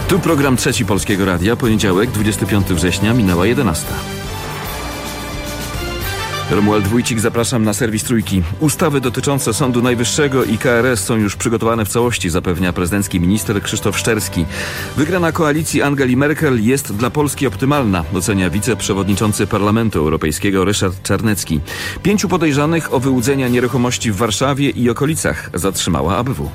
Tu program Trzeci Polskiego Radia, poniedziałek, 25 września, minęła 11. Romuald Wójcik, zapraszam na serwis Trójki. Ustawy dotyczące Sądu Najwyższego i KRS są już przygotowane w całości, zapewnia prezydencki minister Krzysztof Szczerski. Wygrana koalicji Angeli Merkel jest dla Polski optymalna, ocenia wiceprzewodniczący Parlamentu Europejskiego Ryszard Czarnecki. 5 podejrzanych o wyłudzenia nieruchomości w Warszawie i okolicach zatrzymała ABW.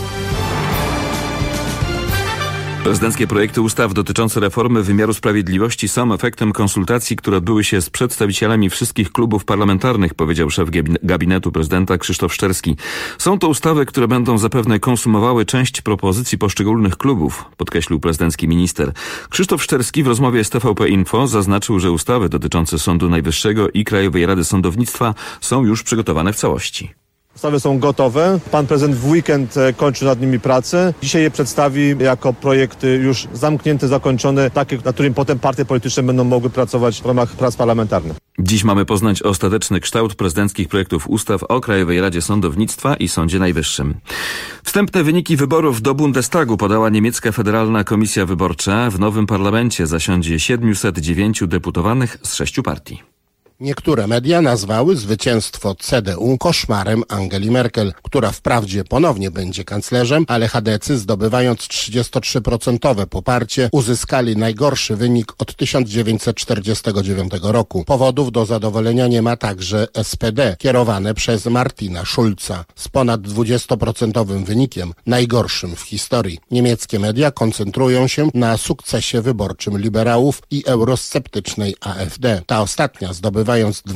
Prezydenckie projekty ustaw dotyczące reformy wymiaru sprawiedliwości są efektem konsultacji, które odbyły się z przedstawicielami wszystkich klubów parlamentarnych, powiedział szef gabinetu prezydenta Krzysztof Szczerski. Są to ustawy, które będą zapewne konsumowały część propozycji poszczególnych klubów, podkreślił prezydencki minister. Krzysztof Szczerski w rozmowie z TVP Info zaznaczył, że ustawy dotyczące Sądu Najwyższego i Krajowej Rady Sądownictwa są już przygotowane w całości. Ustawy są gotowe. Pan prezydent w weekend kończy nad nimi pracę. Dzisiaj je przedstawi jako projekt już zamknięty, zakończony, taki, na którym potem partie polityczne będą mogły pracować w ramach prac parlamentarnych. Dziś mamy poznać ostateczny kształt prezydenckich projektów ustaw o Krajowej Radzie Sądownictwa i Sądzie Najwyższym. Wstępne wyniki wyborów do Bundestagu podała niemiecka Federalna Komisja Wyborcza. W nowym parlamencie zasiądzie 709 deputowanych z 6 partii. Niektóre media nazwały zwycięstwo CDU koszmarem Angeli Merkel, która wprawdzie ponownie będzie kanclerzem, ale chadecy, zdobywając 33% poparcie, uzyskali najgorszy wynik od 1949 roku. Powodów do zadowolenia nie ma także SPD, kierowane przez Martina Schulza, z ponad 20% wynikiem, najgorszym w historii. Niemieckie media koncentrują się na sukcesie wyborczym liberałów i eurosceptycznej AfD. Ta ostatnia zdobywając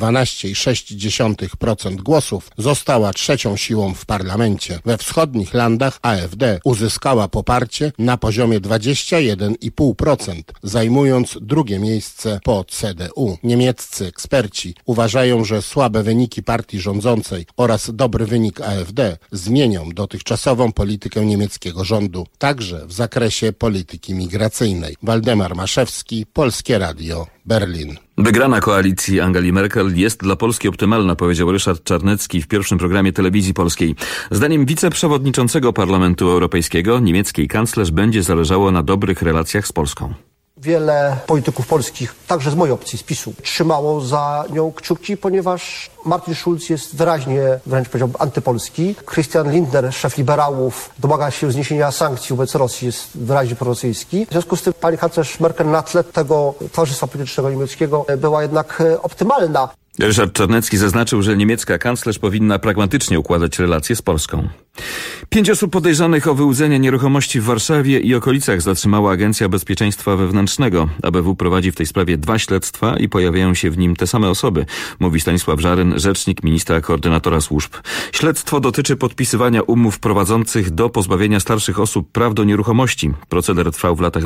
12,6% głosów, została trzecią siłą w parlamencie. We wschodnich landach AfD uzyskała poparcie na poziomie 21,5%, zajmując drugie miejsce po CDU. Niemieccy eksperci uważają, że słabe wyniki partii rządzącej oraz dobry wynik AfD zmienią dotychczasową politykę niemieckiego rządu, także w zakresie polityki migracyjnej. Waldemar Maszewski, Polskie Radio, Berlin. Wygrana koalicji Angeli Merkel jest dla Polski optymalna, powiedział Ryszard Czarnecki w pierwszym programie telewizji polskiej. Zdaniem wiceprzewodniczącego Parlamentu Europejskiego niemieckiej kanclerz będzie zależało na dobrych relacjach z Polską. Wiele polityków polskich, także z mojej opcji, z PiS-u, trzymało za nią kciuki, ponieważ Martin Schulz jest wyraźnie, wręcz powiedziałbym, antypolski. Christian Lindner, szef liberałów, domaga się zniesienia sankcji wobec Rosji, jest wyraźnie prorosyjski. W związku z tym pani kanclerz Merkel na tle tego towarzystwa politycznego niemieckiego była jednak optymalna. Ryszard Czarnecki zaznaczył, że niemiecka kanclerz powinna pragmatycznie układać relacje z Polską. 5 osób podejrzanych o wyłudzenie nieruchomości w Warszawie i okolicach zatrzymała Agencja Bezpieczeństwa Wewnętrznego. ABW prowadzi w tej sprawie 2 śledztwa i pojawiają się w nim te same osoby, mówi Stanisław Żaryn, rzecznik ministra koordynatora służb. Śledztwo dotyczy podpisywania umów prowadzących do pozbawienia starszych osób praw do nieruchomości. Proceder trwał w latach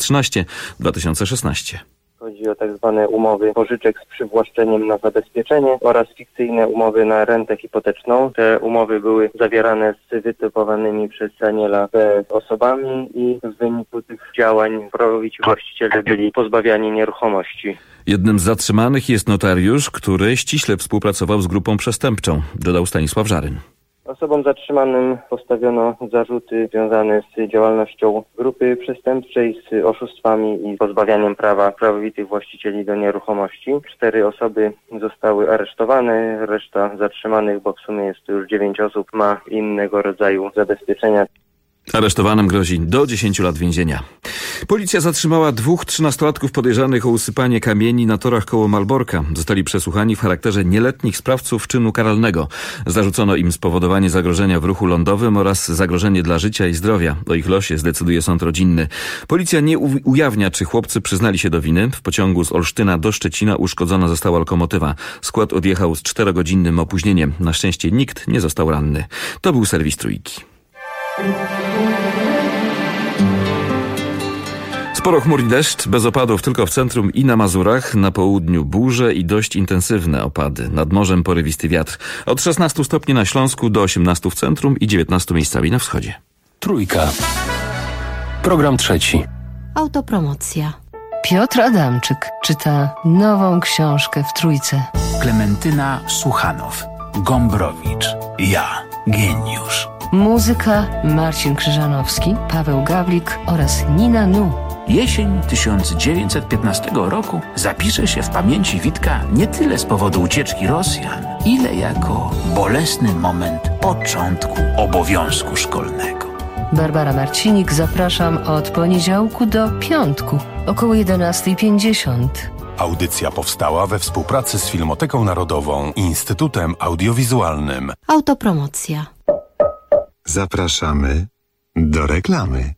2013-2016. Chodzi o tak zwane umowy pożyczek z przywłaszczeniem na zabezpieczenie oraz fikcyjne umowy na rentę hipoteczną. Te umowy były zawierane z wytypowanymi przez Daniela B. osobami i w wyniku tych działań prawowici właściciele byli pozbawiani nieruchomości. Jednym z zatrzymanych jest notariusz, który ściśle współpracował z grupą przestępczą, dodał Stanisław Żaryn. Osobom zatrzymanym postawiono zarzuty związane z działalnością grupy przestępczej, z oszustwami i pozbawianiem prawa prawowitych właścicieli do nieruchomości. 4 osoby zostały aresztowane, reszta zatrzymanych, bo w sumie jest to już 9 osób, ma innego rodzaju zabezpieczenia. Aresztowanym grozi do 10 lat więzienia. Policja zatrzymała 2 13-latków podejrzanych o usypanie kamieni na torach koło Malborka. Zostali przesłuchani w charakterze nieletnich sprawców czynu karalnego. Zarzucono im spowodowanie zagrożenia w ruchu lądowym oraz zagrożenie dla życia i zdrowia. O ich losie zdecyduje sąd rodzinny. Policja nie ujawnia, czy chłopcy przyznali się do winy. W pociągu z Olsztyna do Szczecina uszkodzona została lokomotywa. Skład odjechał z 4-godzinnym opóźnieniem. Na szczęście nikt nie został ranny. To był serwis Trójki. Sporo chmur i deszcz, bez opadów tylko w centrum i na Mazurach, na południu burze i dość intensywne opady. Nad morzem porywisty wiatr. Od 16 stopni na Śląsku do 18 w centrum i 19 miejscami na wschodzie. Trójka. Program trzeci. Autopromocja. Piotr Adamczyk czyta nową książkę w Trójce. Klementyna Suchanow, Gombrowicz, ja, geniusz. Muzyka Marcin Krzyżanowski, Paweł Gawlik oraz Nina Nu. Jesień 1915 roku zapisze się w pamięci Witka nie tyle z powodu ucieczki Rosjan, ile jako bolesny moment początku obowiązku szkolnego. Barbara Marcinik, zapraszam od poniedziałku do piątku, około 11:50. Audycja powstała we współpracy z Filmoteką Narodową i Instytutem Audiowizualnym. Autopromocja. Zapraszamy do reklamy.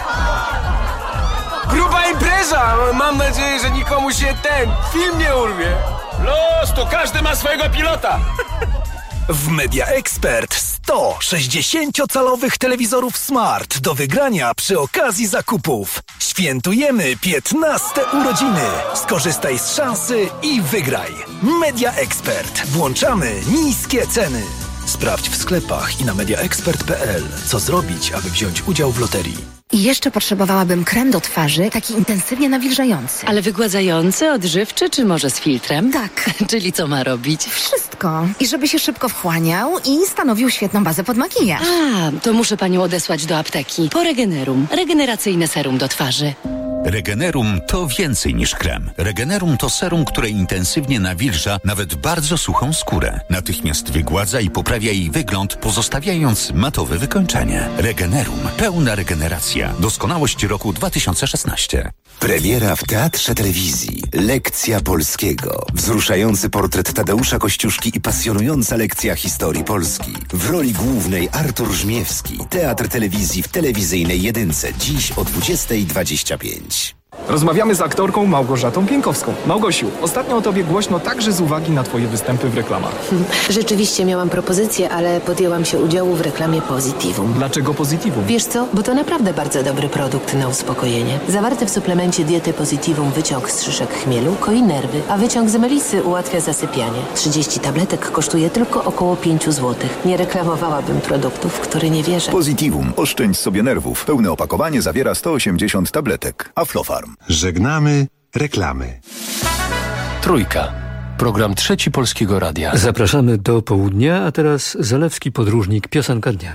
Gruba impreza! Mam nadzieję, że nikomu się ten film nie urwie. Los, to każdy ma swojego pilota. W Media Expert 100 60-calowych telewizorów Smart do wygrania przy okazji zakupów. Świętujemy 15 urodziny. Skorzystaj z szansy i wygraj. Media Expert. Włączamy niskie ceny. Sprawdź w sklepach i na mediaexpert.pl, co zrobić, aby wziąć udział w loterii. I jeszcze potrzebowałabym krem do twarzy, taki intensywnie nawilżający. Ale wygładzający, odżywczy, czy może z filtrem? Tak. Czyli co ma robić? Wszystko. I żeby się szybko wchłaniał i stanowił świetną bazę pod makijaż. To muszę panią odesłać do apteki. Po Regenerum. Regeneracyjne serum do twarzy. Regenerum to więcej niż krem. Regenerum to serum, które intensywnie nawilża nawet bardzo suchą skórę. Natychmiast wygładza i poprawia jej wygląd, pozostawiając matowe wykończenie. Regenerum. Pełna regeneracja. Doskonałość roku 2016. Premiera w Teatrze Telewizji. Lekcja polskiego. Wzruszający portret Tadeusza Kościuszki i pasjonująca lekcja historii Polski. W roli głównej Artur Żmiewski. Teatr Telewizji w telewizyjnej jedynce. Dziś o 20:25. Rozmawiamy z aktorką Małgorzatą Pienkowską. Małgosiu, ostatnio o tobie głośno także z uwagi na twoje występy w reklamach. Rzeczywiście miałam propozycję, ale podjęłam się udziału w reklamie Positivum. Dlaczego Positivum? Wiesz co? Bo to naprawdę bardzo dobry produkt na uspokojenie. Zawarty w suplemencie diety Positivum wyciąg z szyszek chmielu koi nerwy, a wyciąg z melisy ułatwia zasypianie. 30 tabletek kosztuje tylko około 5 zł. Nie reklamowałabym produktów, w które nie wierzę. Positivum. Oszczędź sobie nerwów. Pełne opakowanie zawiera 180 tabletek. Aflofarm. Żegnamy reklamy. Trójka. Program Trzeci Polskiego Radia. Zapraszamy do południa, a teraz Zalewski podróżnik, piosenka dnia.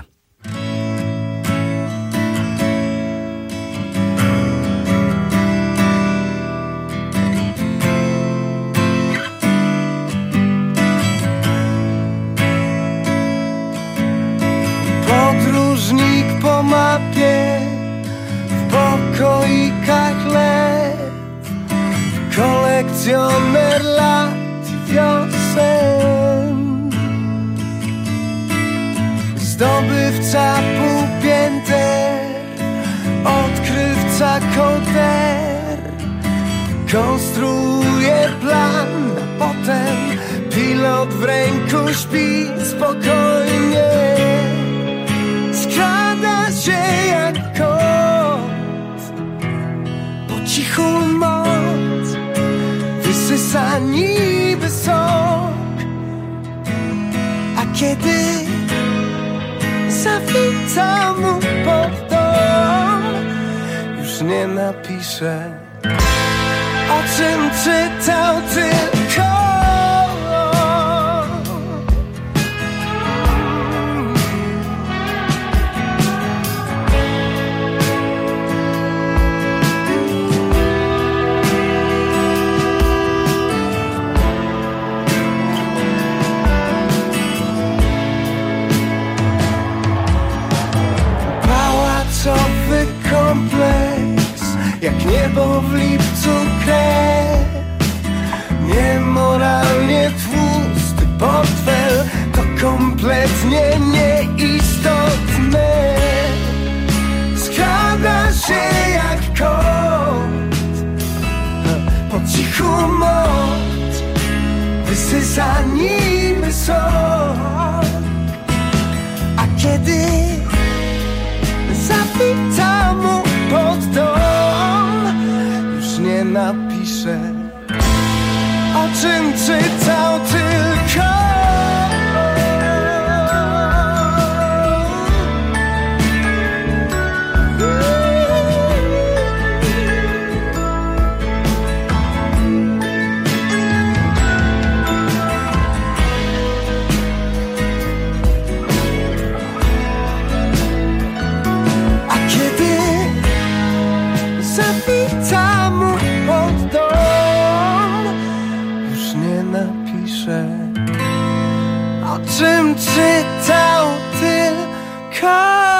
Podróżnik po mapie, w pokoikach lew, kolekcjoner lat i wiosen, zdobywca półpięter, odkrywca kołder, konstruuje plan, a potem pilot w ręku śpi spokojnie. Skrada się jak kot, po cichu moc wysysa niby sok, a kiedy zawita mu pod dom, już nie napisze, o czym czytał tylko. Pałacowy kompleks, jak niebo w lipcu krew, niemoralnie tłusty portfel, to kompletnie nieistotne. Skrada się jak kot, po cichu moc wysysa niby sok, a kiedy zawita mu pod dom, już nie napisze, o czym czytał tylko. zawita mój pod dom. Już nie napiszę, o czym czytał tylko.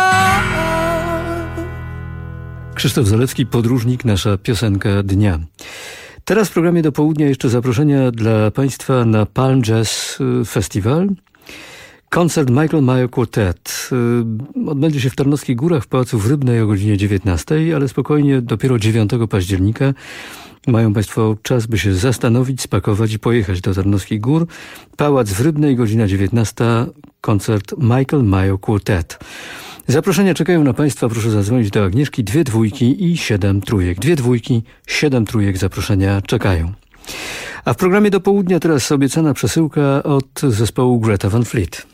Krzysztof Zalewski, Podróżnik, nasza piosenka dnia. Teraz w programie do południa jeszcze zaproszenia dla Państwa na Palm Jazz Festival. Koncert Michael Mayo Quartet odbędzie się w Tarnowskich Górach w Pałacu w Rybnej o godzinie 19, ale spokojnie dopiero 9 października mają Państwo czas, by się zastanowić, spakować i pojechać do Tarnowskich Gór. Pałac w Rybnej, godzina 19, koncert Michael Mayo Quartet. Zaproszenia czekają na Państwa, proszę zadzwonić do Agnieszki, 2 dwójki i 7 trójek. 2 dwójki, 7 trójek, zaproszenia czekają. A w programie do południa teraz obiecana przesyłka od zespołu Greta Van Fleet.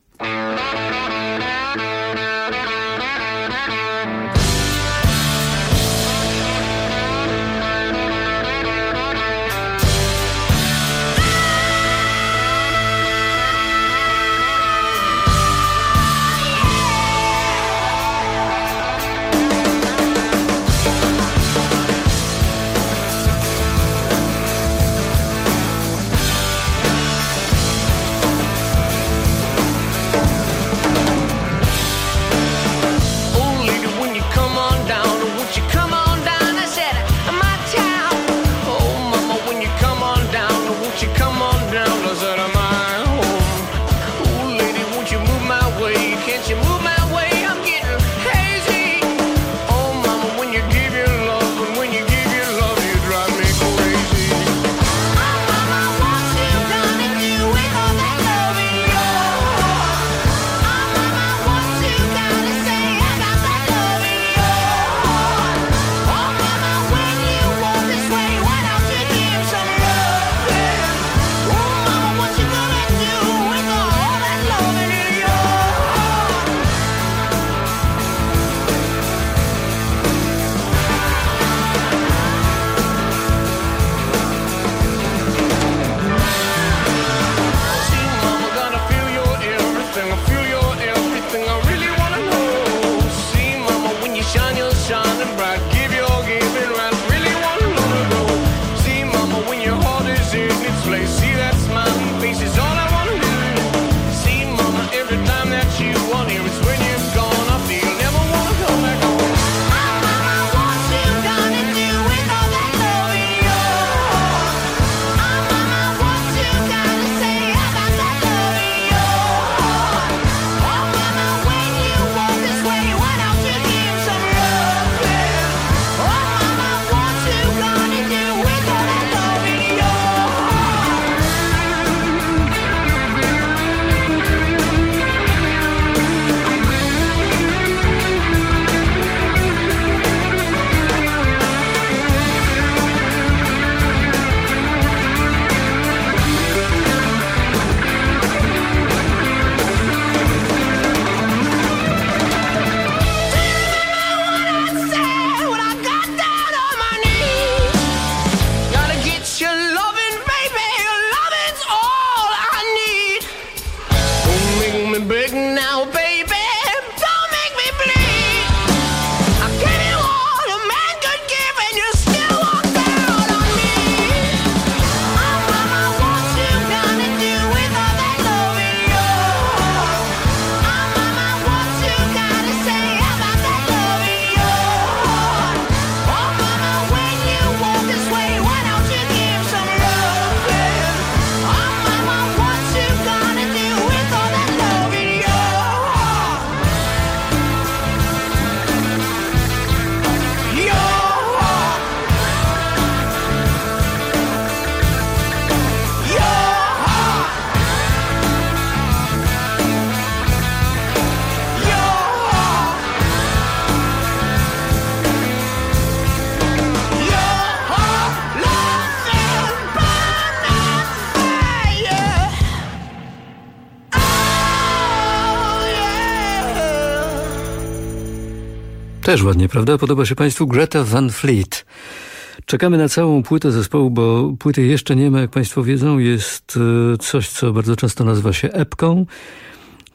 Też ładnie, prawda? Podoba się Państwu Greta Van Fleet. Czekamy na całą płytę zespołu, bo płyty jeszcze nie ma, jak Państwo wiedzą. Jest coś, co bardzo często nazywa się epką,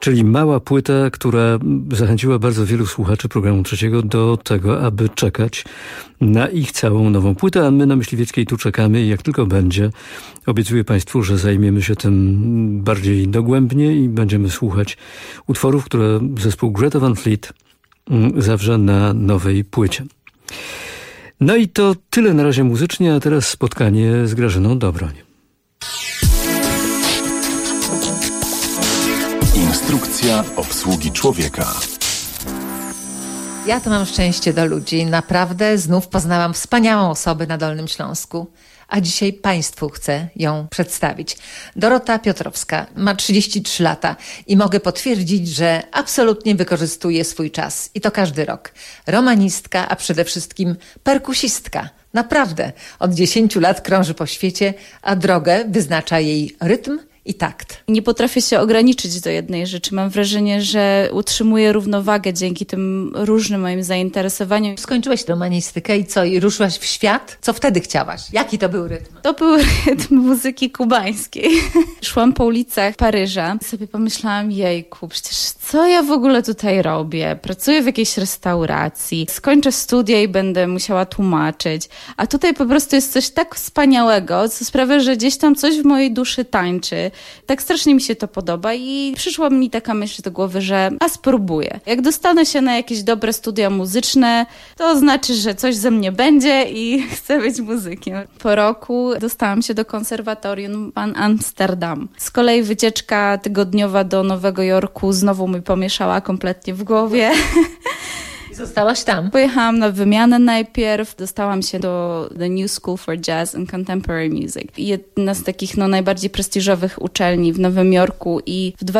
Czyli mała płyta, która zachęciła bardzo wielu słuchaczy programu Trzeciego do tego, aby czekać na ich całą nową płytę, a my na Myśliwieckiej tu czekamy i jak tylko będzie, obiecuję Państwu, że zajmiemy się tym bardziej dogłębnie i będziemy słuchać utworów, które zespół Greta Van Fleet zawrze na nowej płycie. No i to tyle na razie muzycznie, a teraz spotkanie z Grażyną Dobroń. Instrukcja obsługi człowieka. Ja to mam szczęście do ludzi. Naprawdę znów poznałam wspaniałą osobę na Dolnym Śląsku. A dzisiaj Państwu chcę ją przedstawić. Dorota Piotrowska ma 33 lata i mogę potwierdzić, że absolutnie wykorzystuje swój czas. I to każdy rok. Romanistka, a przede wszystkim perkusistka. Naprawdę. Od 10 lat krąży po świecie, a drogę wyznacza jej rytm i takt. Nie potrafię się ograniczyć do jednej rzeczy. Mam wrażenie, że utrzymuję równowagę dzięki tym różnym moim zainteresowaniom. Skończyłaś romanistykę i co? I ruszyłaś w świat? Co wtedy chciałaś? Jaki to był rytm? To był rytm muzyki kubańskiej. Szłam po ulicach Paryża i sobie pomyślałam, jejku, przecież co ja w ogóle tutaj robię? Pracuję w jakiejś restauracji, skończę studia i będę musiała tłumaczyć. A tutaj po prostu jest coś tak wspaniałego, co sprawia, że gdzieś tam coś w mojej duszy tańczy. Tak strasznie mi się to podoba i przyszła mi taka myśl do głowy, że spróbuję. Jak dostanę się na jakieś dobre studia muzyczne, to znaczy, że coś ze mnie będzie i chcę być muzykiem. Po roku dostałam się do konserwatorium Van Amsterdam. Z kolei wycieczka tygodniowa do Nowego Jorku znowu mi pomieszała kompletnie w głowie. I zostałaś tam? Pojechałam na wymianę najpierw, dostałam się do The New School for Jazz and Contemporary Music. Jedna z takich najbardziej prestiżowych uczelni w Nowym Jorku i w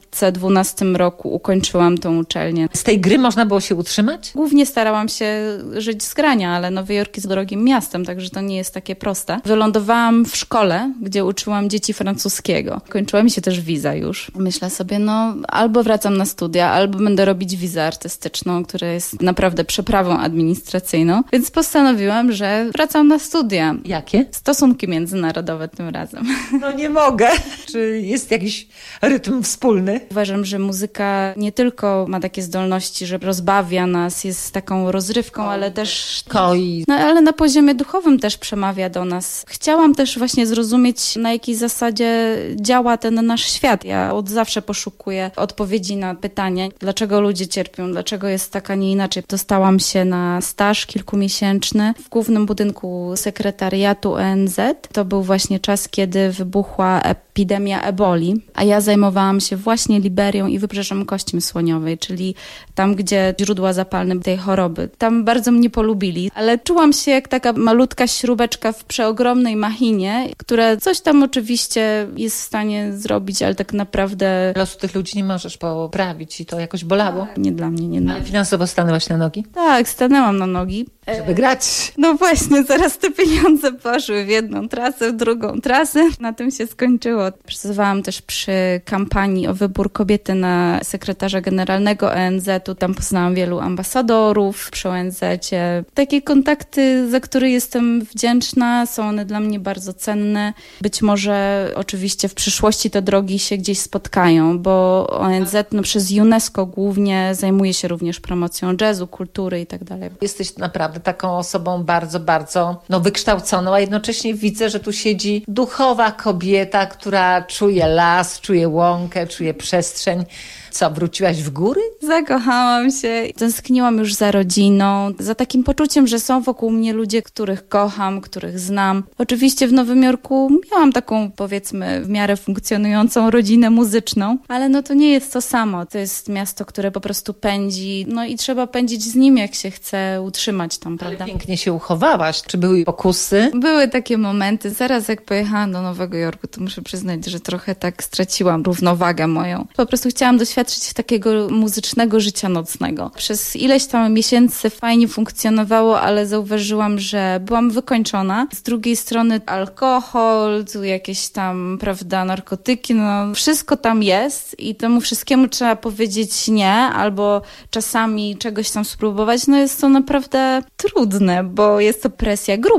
2012 roku ukończyłam tą uczelnię. Z tej gry można było się utrzymać? Głównie starałam się żyć z grania, ale Nowy Jork jest drogim miastem, także to nie jest takie proste. Wylądowałam w szkole, gdzie uczyłam dzieci francuskiego. Kończyła mi się też wiza już. Myślę sobie, albo wracam na studia, albo będę robić wizę artystyczną, która jest naprawdę przeprawą administracyjną, więc postanowiłam, że wracam na studia. Jakie? Stosunki międzynarodowe tym razem. No nie mogę. Czy jest jakiś rytm wspólny? Uważam, że muzyka nie tylko ma takie zdolności, że rozbawia nas, jest taką rozrywką, ale też koi. Ale na poziomie duchowym też przemawia do nas. Chciałam też właśnie zrozumieć, na jakiej zasadzie działa ten nasz świat. Ja od zawsze poszukuję odpowiedzi na pytania, dlaczego ludzie cierpią, dlaczego jest taka nie inaczej. Dostałam się na staż kilkumiesięczny w głównym budynku sekretariatu ONZ. To był właśnie czas, kiedy wybuchła epidemia eboli, a ja zajmowałam się właśnie Liberią i Wybrzeżem Kości Słoniowej, czyli tam, gdzie źródła zapalne tej choroby. Tam bardzo mnie polubili, ale czułam się jak taka malutka śrubeczka w przeogromnej machinie, która coś tam oczywiście jest w stanie zrobić, ale tak naprawdę losu tych ludzi nie możesz poprawić i to jakoś bolało? Nie dla mnie, nie. Ale finansowo stanęłaś na nogi? Tak, stanęłam na nogi. Żeby grać. No właśnie, zaraz te pieniądze poszły w jedną trasę, w drugą trasę. Na tym się skończyło. Pracowałam też przy kampanii o wybór kobiety na sekretarza generalnego ONZ-u. Tam poznałam wielu ambasadorów przy ONZ-cie. Takie kontakty, za które jestem wdzięczna, są one dla mnie bardzo cenne. Być może oczywiście w przyszłości te drogi się gdzieś spotkają, bo ONZ przez UNESCO głównie zajmuje się również promocją jazzu, kultury i tak dalej. Jesteś naprawdę taką osobą bardzo, bardzo wykształconą, a jednocześnie widzę, że tu siedzi duchowa kobieta, która czuje las, czuje łąkę, czuje przestrzeń. Co, wróciłaś w góry? Zakochałam się. Tęskniłam już za rodziną, za takim poczuciem, że są wokół mnie ludzie, których kocham, których znam. Oczywiście w Nowym Jorku miałam taką, powiedzmy, w miarę funkcjonującą rodzinę muzyczną, ale to nie jest to samo. To jest miasto, które po prostu pędzi, i trzeba pędzić z nim, jak się chce utrzymać tam, prawda? Ale pięknie się uchowałaś. Czy były pokusy? Były takie momenty. Zaraz jak pojechałam do Nowego Jorku, to muszę przyznać, że trochę tak straciłam równowagę moją. Po prostu chciałam doświadczyć takiego muzycznego życia nocnego. Przez ileś tam miesięcy fajnie funkcjonowało, ale zauważyłam, że byłam wykończona. Z drugiej strony alkohol, tu jakieś tam, prawda, narkotyki, wszystko tam jest i temu wszystkiemu trzeba powiedzieć nie, albo czasami czegoś tam spróbować. Jest to naprawdę trudne, bo jest to presja grupy.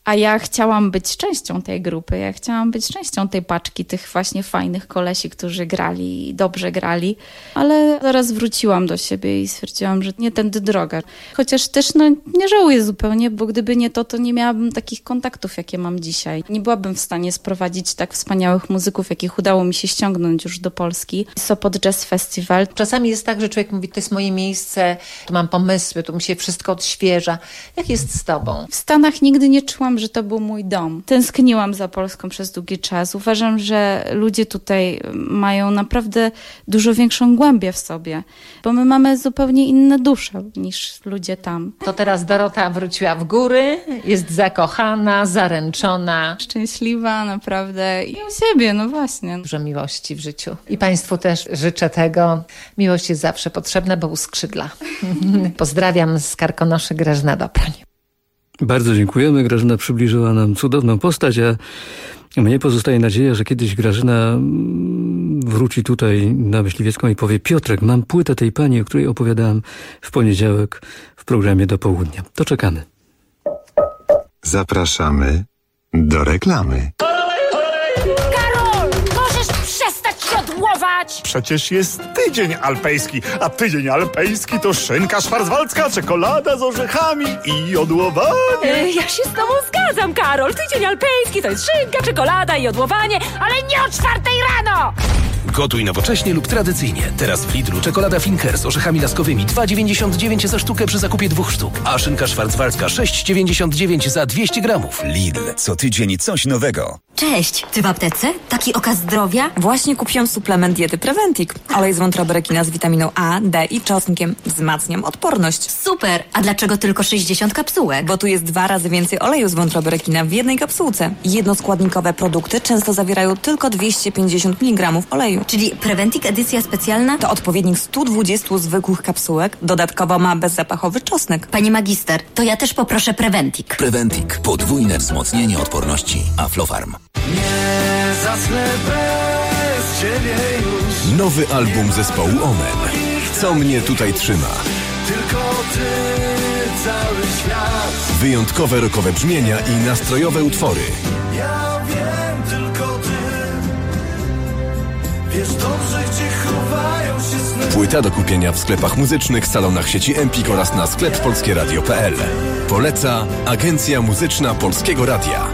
A ja chciałam być częścią tej grupy, ja chciałam być częścią tej paczki tych właśnie fajnych kolesi, którzy grali i dobrze grali. Ale zaraz wróciłam do siebie i stwierdziłam, że nie tędy droga. Chociaż też nie żałuję zupełnie, bo gdyby nie to nie miałabym takich kontaktów, jakie mam dzisiaj. Nie byłabym w stanie sprowadzić tak wspaniałych muzyków, jakich udało mi się ściągnąć już do Polski. Sopot Jazz Festival. Czasami jest tak, że człowiek mówi, to jest moje miejsce, tu mam pomysły, tu mi się wszystko odświeża. Jak jest z tobą? W Stanach nigdy nie czułam, że to był mój dom. Tęskniłam za Polską przez długi czas. Uważam, że ludzie tutaj mają naprawdę dużo większą głębię w sobie, bo my mamy zupełnie inne dusze niż ludzie tam. To teraz Dorota wróciła w góry, jest zakochana, zaręczona. Szczęśliwa naprawdę i u siebie, no właśnie. Dużo miłości w życiu. I państwu też życzę tego. Miłość jest zawsze potrzebna, bo uskrzydla. Pozdrawiam z Karkonoszy, Grażyna Doproń. Bardzo dziękujemy. Grażyna przybliżyła nam cudowną postać, a mnie pozostaje nadzieja, że kiedyś Grażyna wróci tutaj na Myśliwiecką i powie: Piotrek, mam płytę tej pani, o której opowiadałem w poniedziałek w programie Do Południa. To czekamy. Zapraszamy do reklamy. Karol, możesz przestać siodłować? Przecież jest tydzień alpejski, a tydzień alpejski to szynka szwarcwaldzka, czekolada z orzechami i jodłowanie. Ja się z tobą zgadzam, Karol. Tydzień alpejski to jest szynka, czekolada i jodłowanie, ale nie o 4 rano! Gotuj nowocześnie lub tradycyjnie. Teraz w Lidlu czekolada Finker z orzechami laskowymi 2,99 za sztukę przy zakupie 2 sztuk. A szynka szwarcwaldzka 6,99 za 200 gramów. Lidl. Co tydzień coś nowego. Cześć! Ty w aptece? Taki okaz zdrowia? Właśnie kupiłam suplement diety Preventic. Olej z wątroby rekina z witaminą A, D i czosnkiem. Wzmacniam odporność. Super! A dlaczego tylko 60 kapsułek? Bo tu jest 2 razy więcej oleju z wątroby rekina w jednej kapsułce. Jednoskładnikowe produkty często zawierają tylko 250 mg oleju. Czyli Preventic edycja specjalna? To odpowiednik 120 zwykłych kapsułek. Dodatkowo ma bezzapachowy czosnek. Pani magister, to ja też poproszę Preventic. Preventic. Podwójne wzmocnienie odporności. Aflofarm. Nie zasnę bez ciebie już. Nowy album zespołu Omen. Co mnie tutaj trzyma? Tylko ty, cały świat. Wyjątkowe rockowe brzmienia i nastrojowe utwory. Ja wiem, tylko ty. Wiesz dobrze, gdzie chowają się sny. Płyta do kupienia w sklepach muzycznych, salonach sieci Empik oraz na sklep polskieradio.pl. Poleca Agencja Muzyczna Polskiego Radia.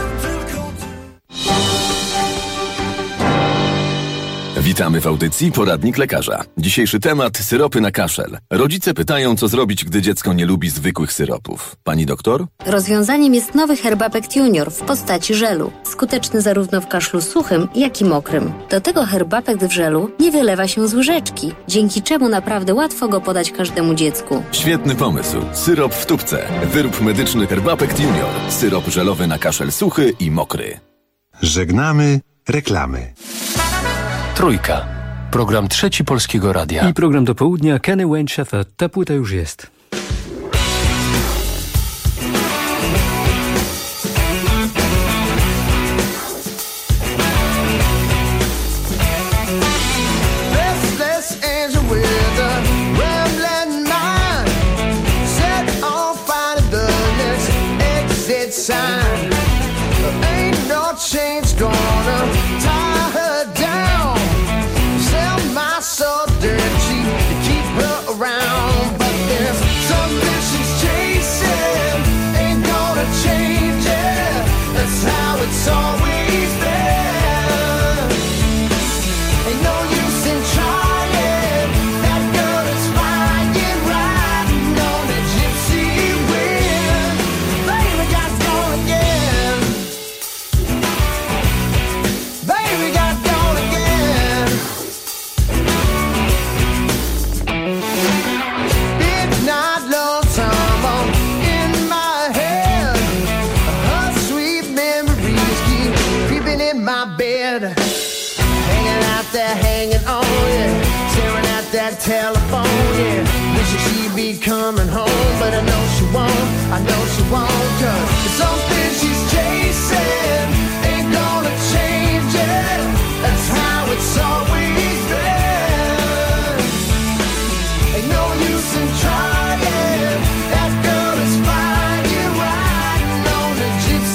Witamy w audycji Poradnik Lekarza. Dzisiejszy temat: syropy na kaszel. Rodzice pytają, co zrobić, gdy dziecko nie lubi zwykłych syropów. Pani doktor? Rozwiązaniem jest nowy Herbapect Junior w postaci żelu. Skuteczny zarówno w kaszlu suchym, jak i mokrym. Do tego Herbapect w żelu nie wylewa się z łyżeczki, dzięki czemu naprawdę łatwo go podać każdemu dziecku. Świetny pomysł. Syrop w tubce. Wyrób medyczny Herbapect Junior. Syrop żelowy na kaszel suchy i mokry. Żegnamy reklamy. Trójka. Program Trzeci Polskiego Radia. I program Do Południa. Kenny Wayne Shepherd. Ta płyta już jest. Telephone, yeah. Wishing she'd be coming home, but I know she won't. I know she won't, 'cause something she's chasing ain't gonna change it. That's how it's always been. Ain't no use in trying. That girl is fine, you're riding on the gypsy.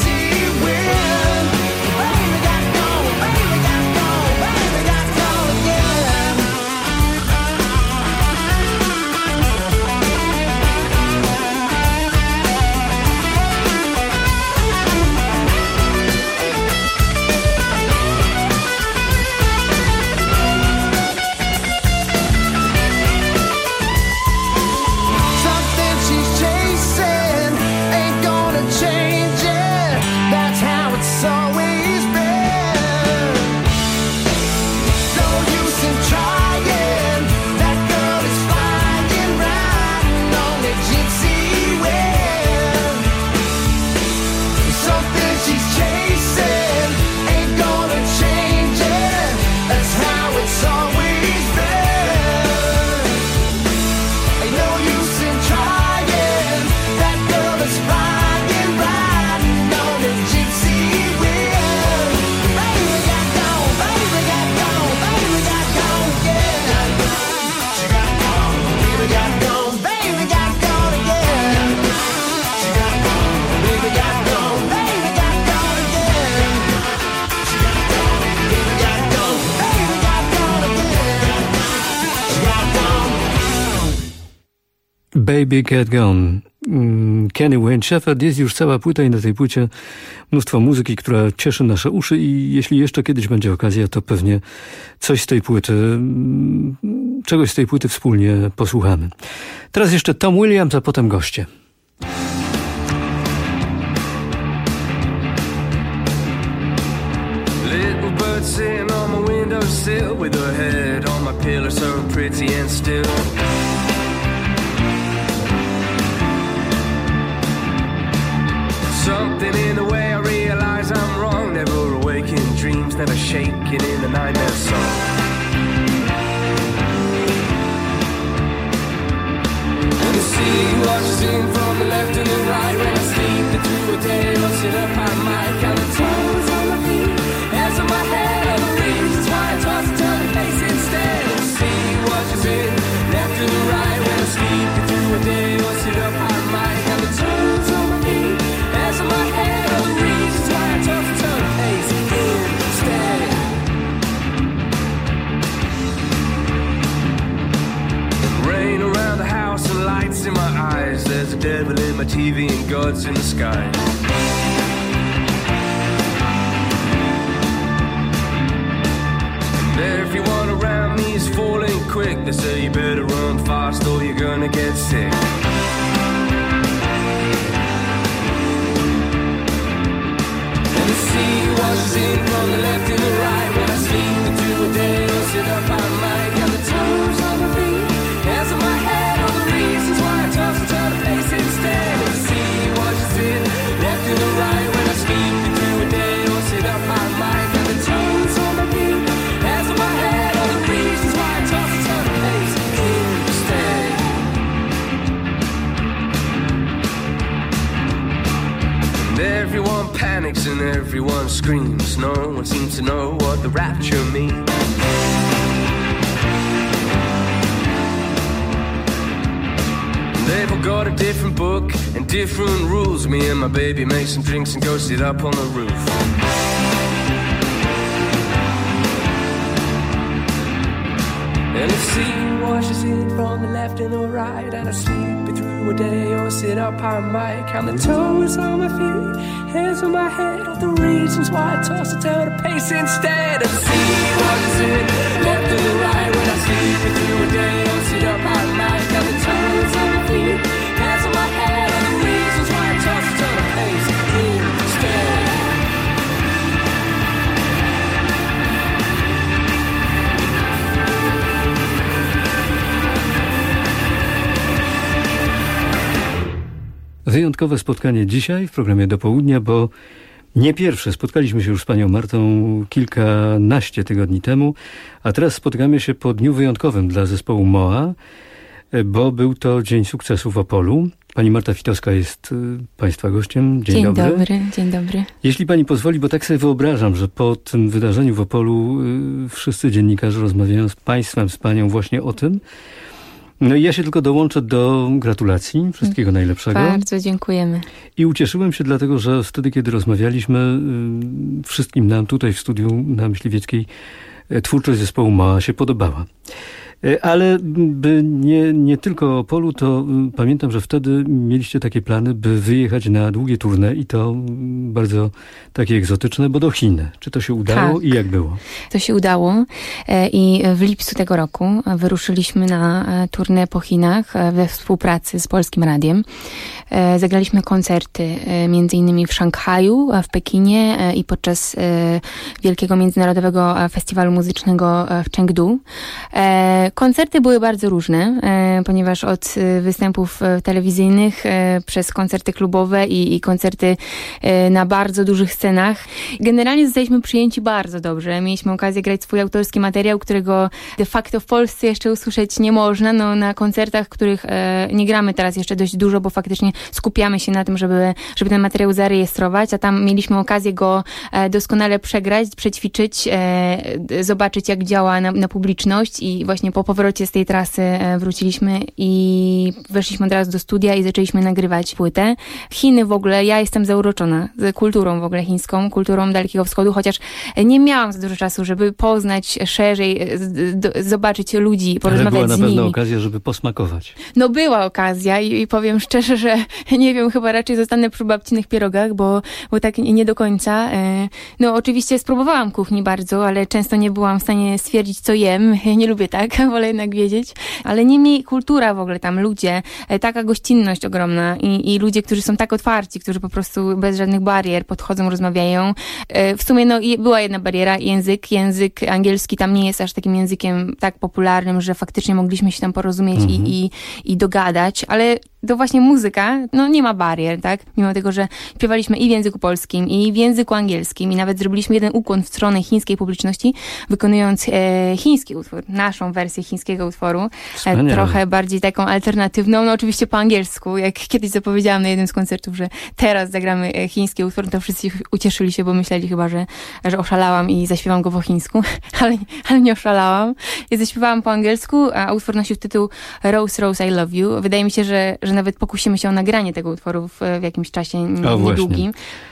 Baby Get Gone. Kenny Wayne Shepherd, jest już cała płyta i na tej płycie mnóstwo muzyki, która cieszy nasze uszy i jeśli jeszcze kiedyś będzie okazja, to pewnie czegoś z tej płyty wspólnie posłuchamy. Teraz jeszcze Tom Williams, a potem goście. Little bird sitting on my windowsill with her head on my pillow so pretty and still. Something in the way I realize I'm wrong. Never awaking dreams, never shaking in the nightmare song. And the sea washes in from the left and the right. When I sleep through a day, I sit up on my count the toes on my feet, hands on my head, all the reasons why I toss and turn and face instead. And the sea washes in left and the right. When I sleep through a day, I sit up on my count the toes on my feet, hands on my head, all the reasons why I toss and turn and face instead. Rain around the house and lights in my eyes. There's a devil in my TV and God's in the sky. And everyone around me is falling quick. They say you better run fast or you're gonna get sick. And the sea washes in from the left and the right. When I sleep through a day, I'll sit up on my count the toes on my feet, hands on my head, all the reasons why I toss and turn to face instead. And the sea washes in left and the right. When I sleep through a day, I'll sit up on my count the toes on my feet, hands on my head, all the reasons why I toss and turn to face instead. And everyone panics and everyone screams. No one seems to know what the rapture means. They've all got a different book and different rules. Me and my baby make some drinks and go sit up on the roof. And the sea washes in from the left and the right. And I sleep through a day or sit up on my count the toes on my feet, hands on my head, all the reasons why I toss and turn to pace instead. And the sea washes in left and the right. When I sleep through a day or sit up on my count the toes on my feet, hands on my head, all the reasons why I toss and turn to pace instead. Wyjątkowe spotkanie dzisiaj w programie Do Południa, bo nie pierwsze. Spotkaliśmy się już z panią Martą kilkanaście tygodni temu, a teraz spotykamy się po dniu wyjątkowym dla zespołu MOA, bo był to Dzień Sukcesu w Opolu. Pani Marta Fitowska jest państwa gościem. Dzień dobry. Dzień dobry. Jeśli pani pozwoli, bo tak sobie wyobrażam, że po tym wydarzeniu w Opolu wszyscy dziennikarze rozmawiają z państwem, z panią właśnie o tym. No i ja się tylko dołączę do gratulacji. Wszystkiego najlepszego. Bardzo dziękujemy. I ucieszyłem się dlatego, że wtedy, kiedy rozmawialiśmy, wszystkim nam tutaj w studiu na Myśliwieckiej twórczość zespołu MOA się podobała. Ale by nie tylko o Opolu, to pamiętam, że wtedy mieliście takie plany, by wyjechać na długie tournée i to bardzo takie egzotyczne, bo do Chin. Czy to się udało i jak było? To się udało i w lipcu tego roku wyruszyliśmy na tournée po Chinach we współpracy z Polskim Radiem. Zagraliśmy koncerty między innymi w Szanghaju, w Pekinie i podczas Wielkiego Międzynarodowego Festiwalu Muzycznego w Chengdu. Koncerty były bardzo różne, ponieważ od występów telewizyjnych przez koncerty klubowe i koncerty na bardzo dużych scenach. Generalnie zostaliśmy przyjęci bardzo dobrze. Mieliśmy okazję grać swój autorski materiał, którego de facto w Polsce jeszcze usłyszeć nie można. No, na koncertach, których nie gramy teraz jeszcze dość dużo, bo faktycznie skupiamy się na tym, żeby ten materiał zarejestrować, a tam mieliśmy okazję go doskonale przegrać, przećwiczyć, zobaczyć jak działa na publiczność i właśnie po powrocie z tej trasy wróciliśmy i weszliśmy od razu do studia i zaczęliśmy nagrywać płytę. Chiny w ogóle, ja jestem zauroczona z kulturą w ogóle chińską, kulturą Dalekiego Wschodu, chociaż nie miałam za dużo czasu, żeby poznać szerzej, zobaczyć ludzi, porozmawiać z nimi. Ale była na pewno okazja, żeby posmakować. No była okazja i powiem szczerze, że nie wiem, chyba raczej zostanę przy babcinych pierogach, bo tak nie do końca. No oczywiście spróbowałam kuchni bardzo, ale często nie byłam w stanie stwierdzić, co jem. Nie lubię tak, wolę jednak wiedzieć. Ale niemniej kultura w ogóle tam, ludzie, taka gościnność ogromna i ludzie, którzy są tak otwarci, którzy po prostu bez żadnych barier podchodzą, rozmawiają. W sumie no była jedna bariera, język angielski tam nie jest aż takim językiem tak popularnym, że faktycznie mogliśmy się tam porozumieć i dogadać, ale to właśnie muzyka, no nie ma barier, tak? Mimo tego, że śpiewaliśmy i w języku polskim, i w języku angielskim i nawet zrobiliśmy jeden ukłon w stronę chińskiej publiczności, wykonując chiński utwór, naszą wersję chińskiego utworu, trochę bardziej taką alternatywną, no oczywiście po angielsku, jak kiedyś zapowiedziałam na jednym z koncertów, że teraz zagramy chiński utwór, to wszyscy ucieszyli się, bo myśleli chyba, że oszalałam i zaśpiewam go po chińsku, ale nie oszalałam. I zaśpiewałam po angielsku, a utwór nosił tytuł Rose, Rose, I Love You. Wydaje mi się, że nawet pokusimy się o nagranie tego utworu w jakimś czasie niedługim,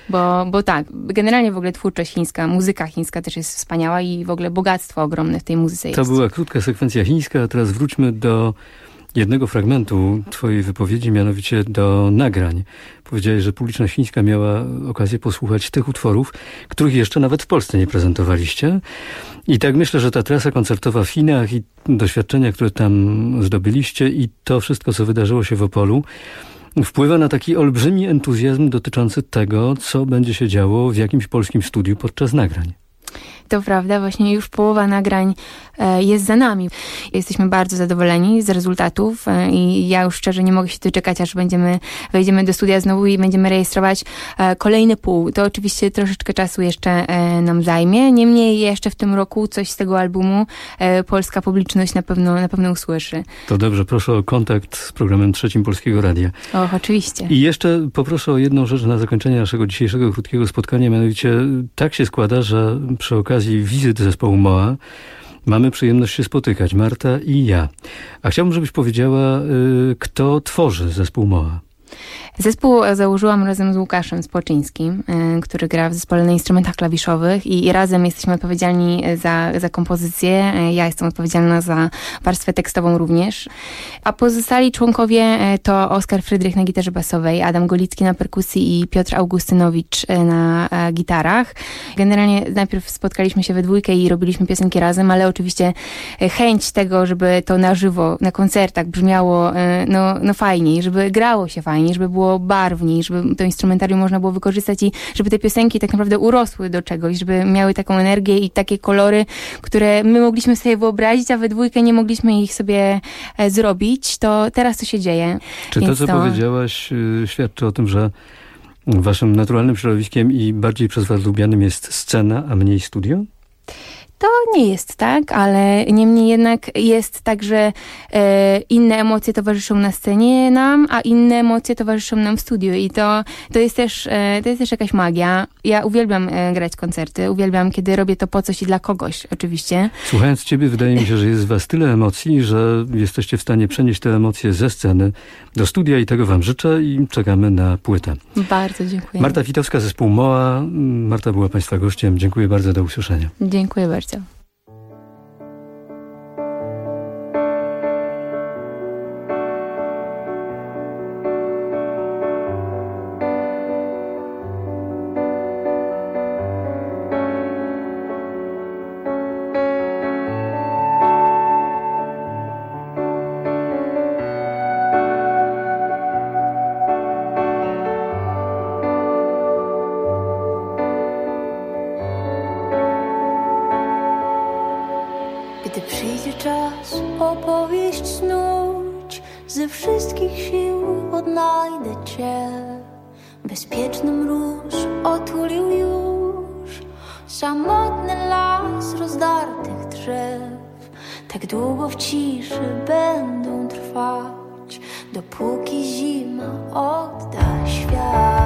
bo tak, generalnie w ogóle twórczość chińska, muzyka chińska też jest wspaniała i w ogóle bogactwo ogromne w tej muzyce jest. To była krótka sekwencja chińska, a teraz wróćmy do jednego fragmentu twojej wypowiedzi, mianowicie do nagrań. Powiedziałeś, że publiczność chińska miała okazję posłuchać tych utworów, których jeszcze nawet w Polsce nie prezentowaliście. I tak myślę, że ta trasa koncertowa w Chinach i doświadczenia, które tam zdobyliście i to wszystko, co wydarzyło się w Opolu, wpływa na taki olbrzymi entuzjazm dotyczący tego, co będzie się działo w jakimś polskim studiu podczas nagrań. To prawda, właśnie już połowa nagrań jest za nami. Jesteśmy bardzo zadowoleni z rezultatów i ja już szczerze nie mogę się doczekać, aż wejdziemy do studia znowu i będziemy rejestrować kolejne pół. To oczywiście troszeczkę czasu jeszcze nam zajmie. Niemniej jeszcze w tym roku coś z tego albumu polska publiczność na pewno usłyszy. To dobrze, proszę o kontakt z programem Trzecim Polskiego Radia. Och, oczywiście. I jeszcze poproszę o jedną rzecz na zakończenie naszego dzisiejszego krótkiego spotkania, mianowicie tak się składa, że przy okazji wizyt zespołu MOA mamy przyjemność się spotykać, Marta i ja. A chciałbym, żebyś powiedziała, kto tworzy zespół MOA. Zespół założyłam razem z Łukaszem Spoczyńskim, który gra w zespole na instrumentach klawiszowych i razem jesteśmy odpowiedzialni za kompozycję. Ja jestem odpowiedzialna za warstwę tekstową również. A pozostali członkowie to Oskar Frydrych na gitarze basowej, Adam Golicki na perkusji i Piotr Augustynowicz na gitarach. Generalnie najpierw spotkaliśmy się we dwójkę i robiliśmy piosenki razem, ale oczywiście chęć tego, żeby to na żywo, na koncertach brzmiało no fajniej, żeby grało się fajniej, żeby było barwniej, żeby to instrumentarium można było wykorzystać i żeby te piosenki tak naprawdę urosły do czegoś, żeby miały taką energię i takie kolory, które my mogliśmy sobie wyobrazić, a we dwójkę nie mogliśmy ich sobie zrobić, to teraz to się dzieje. Czy to, co powiedziałaś, świadczy o tym, że waszym naturalnym środowiskiem i bardziej przez was lubianym jest scena, a mniej studio? To nie jest tak, ale niemniej jednak jest tak, że inne emocje towarzyszą na scenie nam, a inne emocje towarzyszą nam w studiu i to jest też jakaś magia. Ja uwielbiam grać koncerty, uwielbiam, kiedy robię to po coś i dla kogoś oczywiście. Słuchając ciebie, wydaje mi się, że jest w was tyle emocji, że jesteście w stanie przenieść te emocje ze sceny do studia i tego wam życzę i czekamy na płytę. Bardzo dziękuję. Marta Witowska, zespół MOA. Marta była państwa gościem. Dziękuję bardzo, do usłyszenia. Dziękuję bardzo. Gdy przyjdzie czas opowieść snuć, ze wszystkich sił odnajdę Cię. Bezpieczny mróz otulił już samotny las rozdartych drzew. Tak długo w ciszy będą trwać dopóki zima odda świat.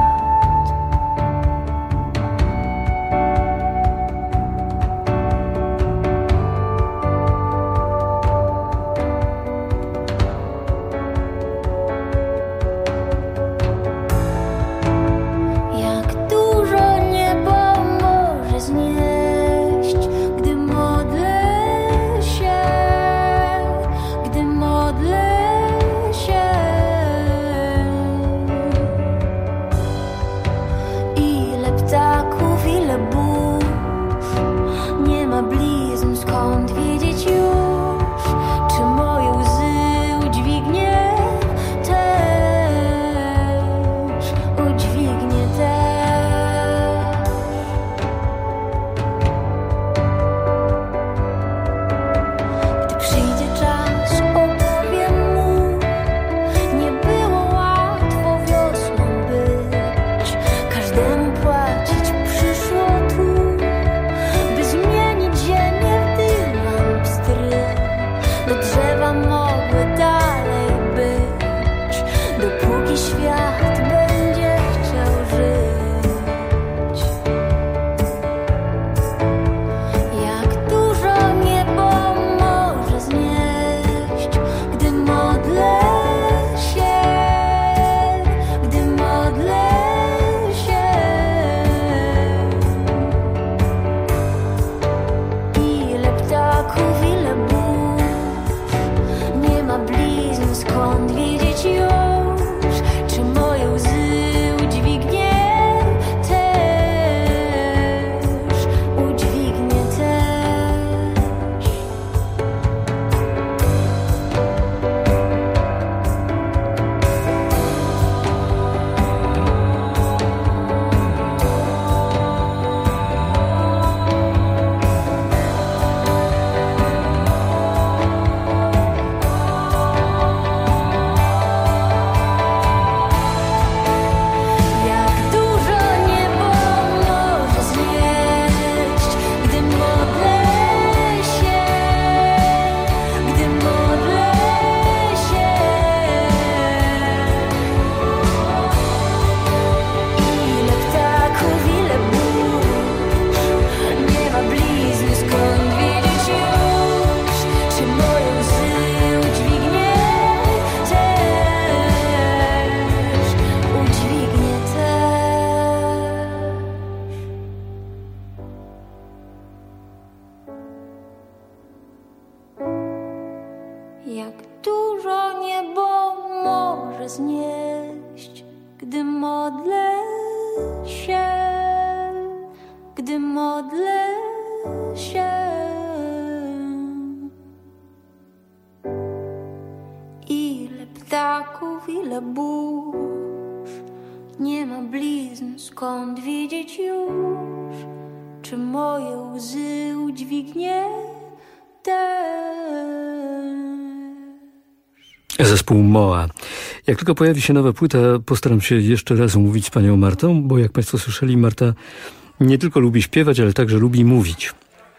Zespół Moa. Jak tylko pojawi się nowa płyta, postaram się jeszcze raz umówić z panią Martą, bo jak państwo słyszeli, Marta nie tylko lubi śpiewać, ale także lubi mówić.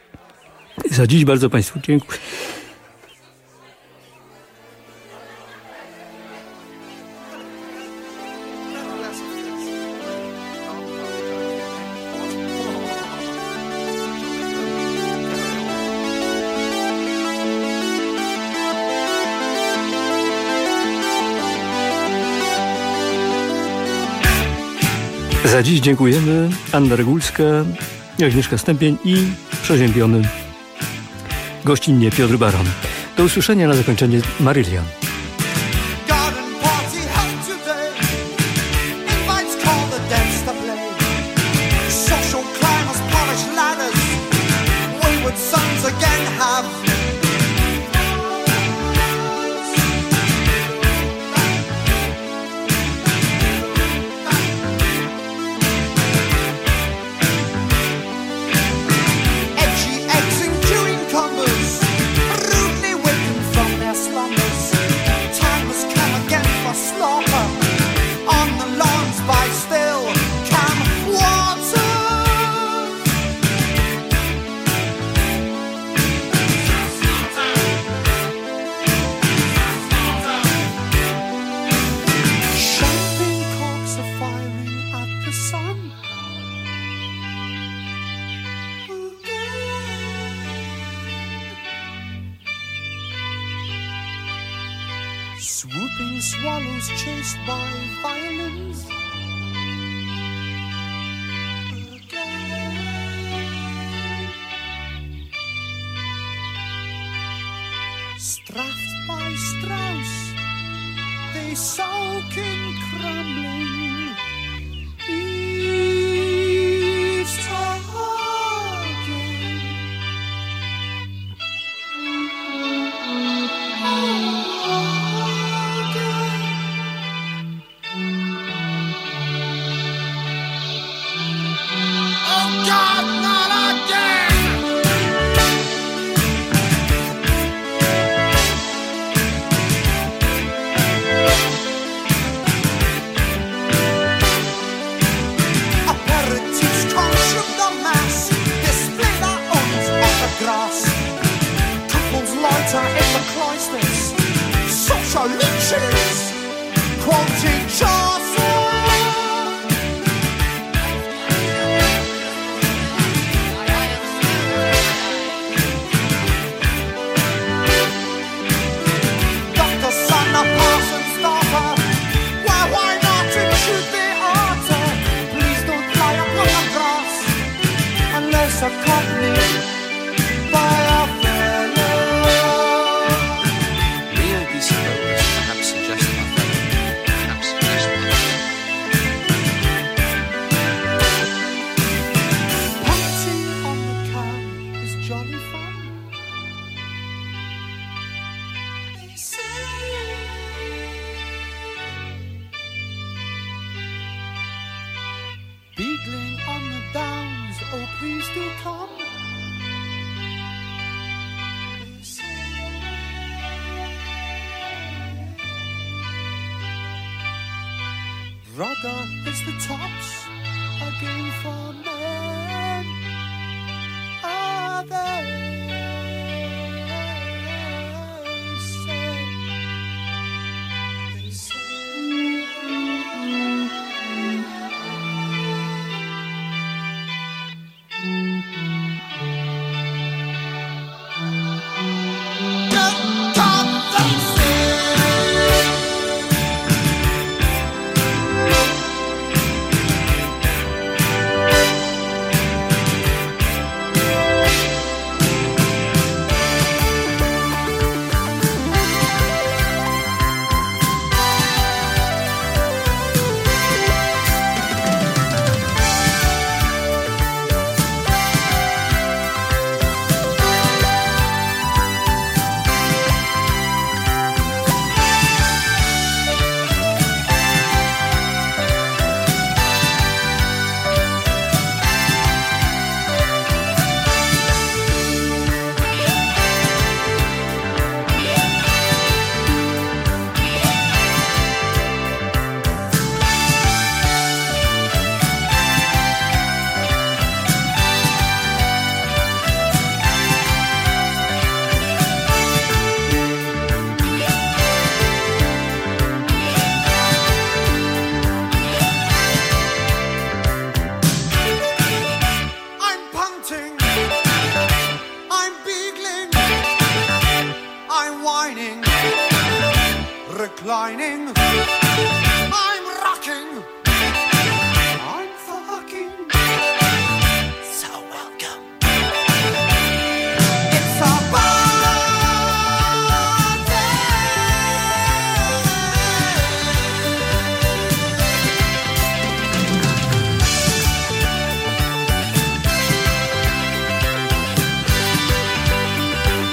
Za dziś bardzo państwu dziękuję. Za dziś dziękujemy. Anna Regulska, Agnieszka Stępień i przeziębiony gościnnie Piotr Baron. Do usłyszenia na zakończenie Marylian. Edgy eggs and chewing combers, rudely wakened from their slumbers. was chased by violins. Straffed by Strauss, they soak in crumbling eaves again. Oh God, not again! Social leeches, quoting Chaucer. Dr. Son of Parsons' daughter, why not shoot the otter? Please don't fly up on the grass unless accompanied by a beagling on the downs, oh please do come. Rather is the tops again for men. Are they say? Reclining, I'm rocking, I'm fucking, so welcome. It's a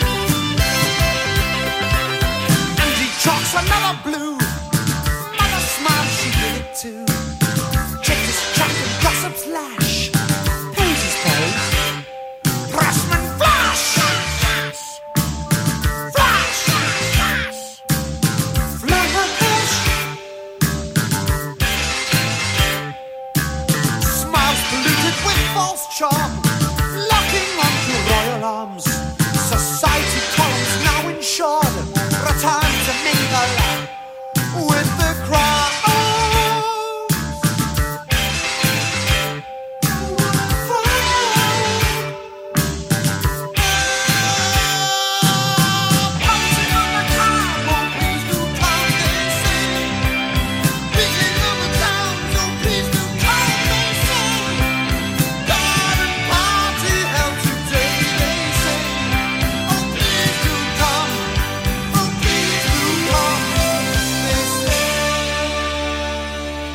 another blue, mother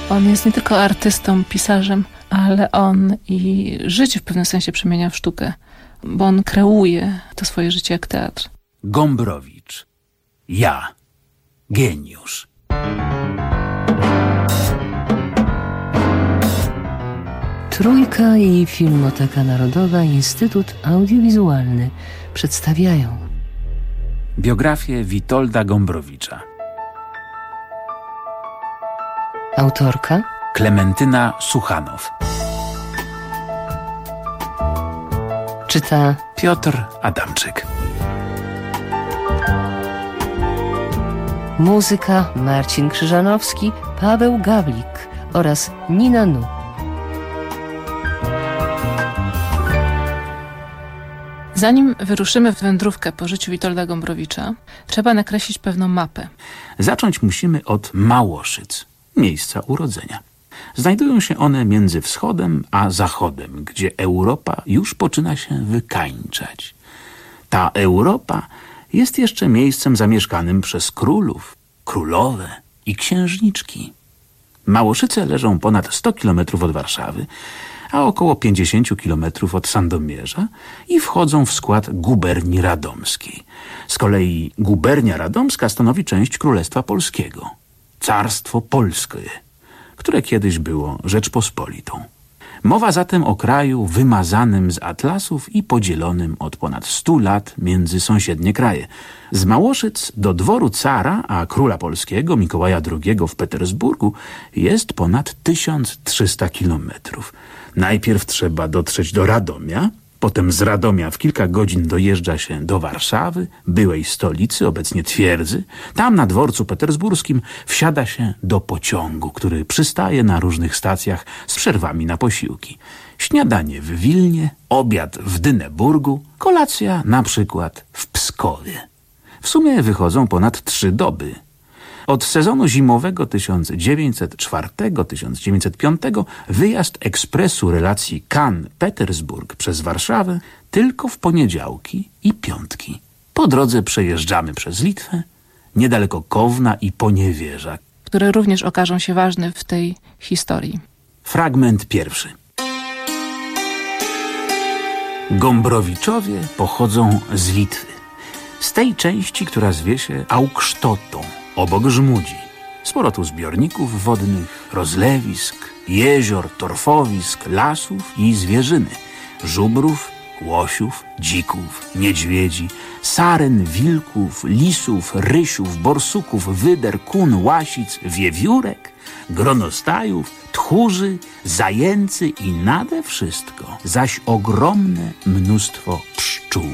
On jest nie tylko artystą, pisarzem, ale on i życie w pewnym sensie przemienia w sztukę, bo on kreuje to swoje życie jak teatr. Gombrowicz. Ja. Geniusz. Trójka i Filmoteka Narodowa, Instytut Audiowizualny przedstawiają biografię Witolda Gombrowicza. Autorka Klementyna Suchanow. Czyta Piotr Adamczyk. Muzyka Marcin Krzyżanowski, Paweł Gawlik oraz Nina Nu. Zanim wyruszymy w wędrówkę po życiu Witolda Gombrowicza, trzeba nakreślić pewną mapę. Zacząć musimy od Małoszyc, miejsca urodzenia. Znajdują się one między wschodem a zachodem, gdzie Europa już poczyna się wykańczać. Ta Europa jest jeszcze miejscem zamieszkanym przez królów, królowe i księżniczki. Małoszyce leżą ponad 100 kilometrów od Warszawy, a około 50 kilometrów od Sandomierza i wchodzą w skład guberni radomskiej. Z kolei gubernia radomska stanowi część Królestwa Polskiego. Carstwo Polskie, które kiedyś było Rzeczpospolitą. Mowa zatem o kraju wymazanym z atlasów i podzielonym od ponad 100 lat między sąsiednie kraje. Z Małoszyc do dworu cara, a króla polskiego Mikołaja II w Petersburgu jest ponad 1300 kilometrów. Najpierw trzeba dotrzeć do Radomia, potem z Radomia w kilka godzin dojeżdża się do Warszawy, byłej stolicy, obecnie twierdzy. Tam na dworcu petersburskim wsiada się do pociągu, który przystaje na różnych stacjach z przerwami na posiłki. Śniadanie w Wilnie, obiad w Dyneburgu, kolacja na przykład w Pskowie. W sumie wychodzą ponad 3 doby. Od sezonu zimowego 1904-1905 wyjazd ekspresu relacji Cannes-Petersburg przez Warszawę tylko w poniedziałki i piątki. Po drodze przejeżdżamy przez Litwę, niedaleko Kowna i Poniewierza, które również okażą się ważne w tej historii. Fragment pierwszy. Gombrowiczowie pochodzą z Litwy. Z tej części, która zwie się Aukštotą, obok Żmudzi. Sporo tu zbiorników wodnych, rozlewisk, jezior, torfowisk, lasów i zwierzyny. Żubrów, łosiów, dzików, niedźwiedzi, saren, wilków, lisów, rysiów, borsuków, wyder, kun, łasic, wiewiórek, gronostajów, tchórzy, zajęcy i nade wszystko zaś ogromne mnóstwo pszczół.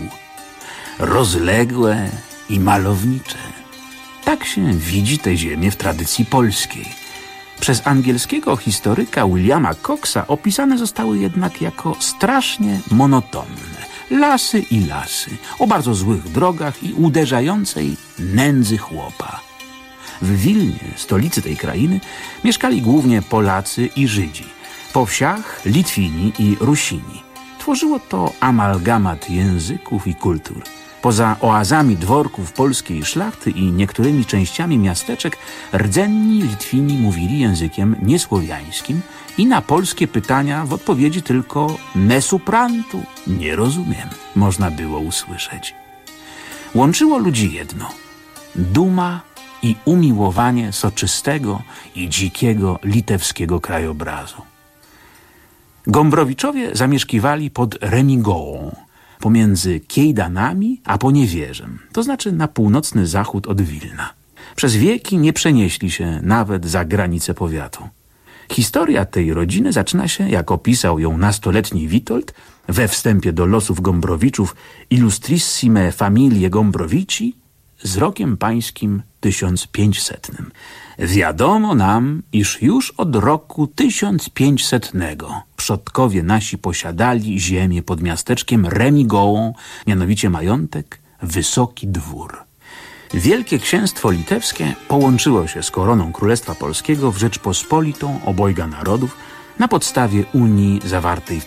Rozległe i malownicze. Tak się widzi tę ziemię w tradycji polskiej. Przez angielskiego historyka Williama Coxa opisane zostały jednak jako strasznie monotonne. Lasy i lasy, o bardzo złych drogach i uderzającej nędzy chłopa. W Wilnie, stolicy tej krainy, mieszkali głównie Polacy i Żydzi. Po wsiach Litwini i Rusini. Tworzyło to amalgamat języków i kultur. Poza oazami dworków polskiej szlachty i niektórymi częściami miasteczek, rdzenni Litwini mówili językiem niesłowiańskim i na polskie pytania w odpowiedzi tylko "ne suprantu", nie rozumiem, można było usłyszeć. Łączyło ludzi jedno – duma i umiłowanie soczystego i dzikiego litewskiego krajobrazu. Gombrowiczowie zamieszkiwali pod Remigołą, pomiędzy Kiejdanami a Poniewierzem, to znaczy na północny zachód od Wilna. Przez wieki nie przenieśli się nawet za granicę powiatu. Historia tej rodziny zaczyna się, jak opisał ją nastoletni Witold, we wstępie do losów Gombrowiczów Illustrissime Familie Gombrowici, z rokiem pańskim 1500. Wiadomo nam, iż już od roku 1500 przodkowie nasi posiadali ziemię pod miasteczkiem Remigołą, mianowicie majątek Wysoki Dwór. Wielkie Księstwo Litewskie połączyło się z koroną Królestwa Polskiego w Rzeczpospolitą obojga narodów na podstawie unii zawartej w